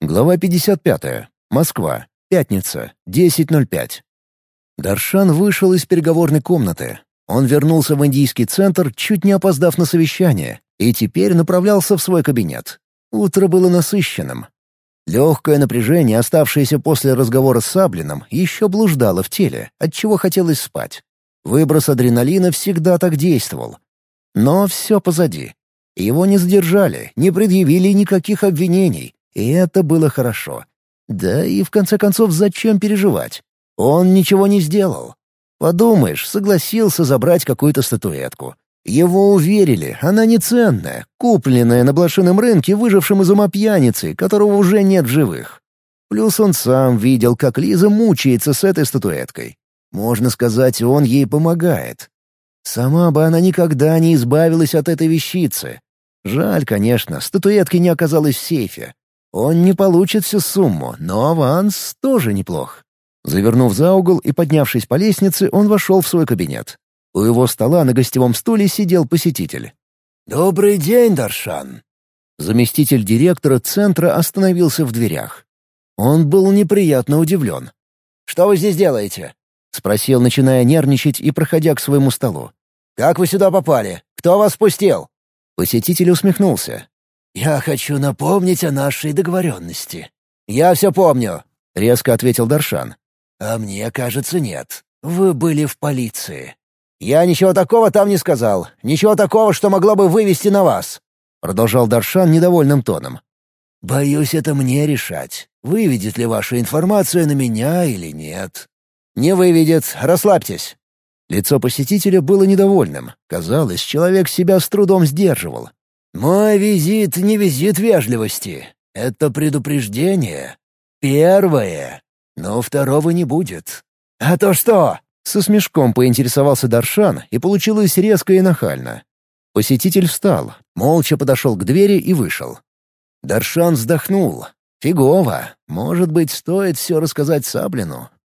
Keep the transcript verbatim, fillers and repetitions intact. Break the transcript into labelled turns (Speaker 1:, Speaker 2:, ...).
Speaker 1: Глава пятьдесят пятая. Москва. Пятница. десять ноль пять. Даршан вышел из переговорной комнаты. Он вернулся в индийский центр, чуть не опоздав на совещание, и теперь направлялся в свой кабинет. Утро было насыщенным. Легкое напряжение, оставшееся после разговора с Саблиным, еще блуждало в теле, отчего хотелось спать. Выброс адреналина всегда так действовал. Но все позади. Его не задержали, не предъявили никаких обвинений, и это было хорошо. Да и в конце концов, зачем переживать? Он ничего не сделал. Подумаешь, согласился забрать какую-то статуэтку. Его уверили, она не ценная, купленная на блошином рынке выжившим из ума пьяницей, которого уже нет в живых. Плюс он сам видел, как Лиза мучается с этой статуэткой. Можно сказать, он ей помогает. Сама бы она никогда не избавилась от этой вещицы. Жаль, конечно, статуэтки не оказалось в сейфе. Он не получит всю сумму, но аванс тоже неплох. Завернув за угол и поднявшись по лестнице, он вошел в свой кабинет. У его стола на гостевом стуле сидел посетитель. «Добрый день, Даршан!» Заместитель директора центра остановился в дверях. Он был неприятно удивлен. «Что вы здесь делаете?» — спросил, начиная нервничать и проходя к своему столу. «Как вы сюда попали? Кто вас спустил?» Посетитель усмехнулся. «Я хочу напомнить о нашей договоренности». «Я все помню», — резко ответил Даршан. «А мне кажется, нет. Вы были в полиции». «Я ничего такого там не сказал. Ничего такого, что могло бы вывести на вас», — продолжал Даршан недовольным тоном. «Боюсь, это мне решать, выведет ли ваша информация на меня или нет». «Не выведет. Расслабьтесь». Лицо посетителя было недовольным. Казалось, человек себя с трудом сдерживал. «Мой визит не визит вежливости. Это предупреждение. Первое. Но второго не будет». «А то что?» Со смешком поинтересовался Даршан, и получилось резко и нахально. Посетитель встал, молча подошел к двери и вышел. Даршан вздохнул. «Фигово. Может быть, стоит все рассказать Саблину.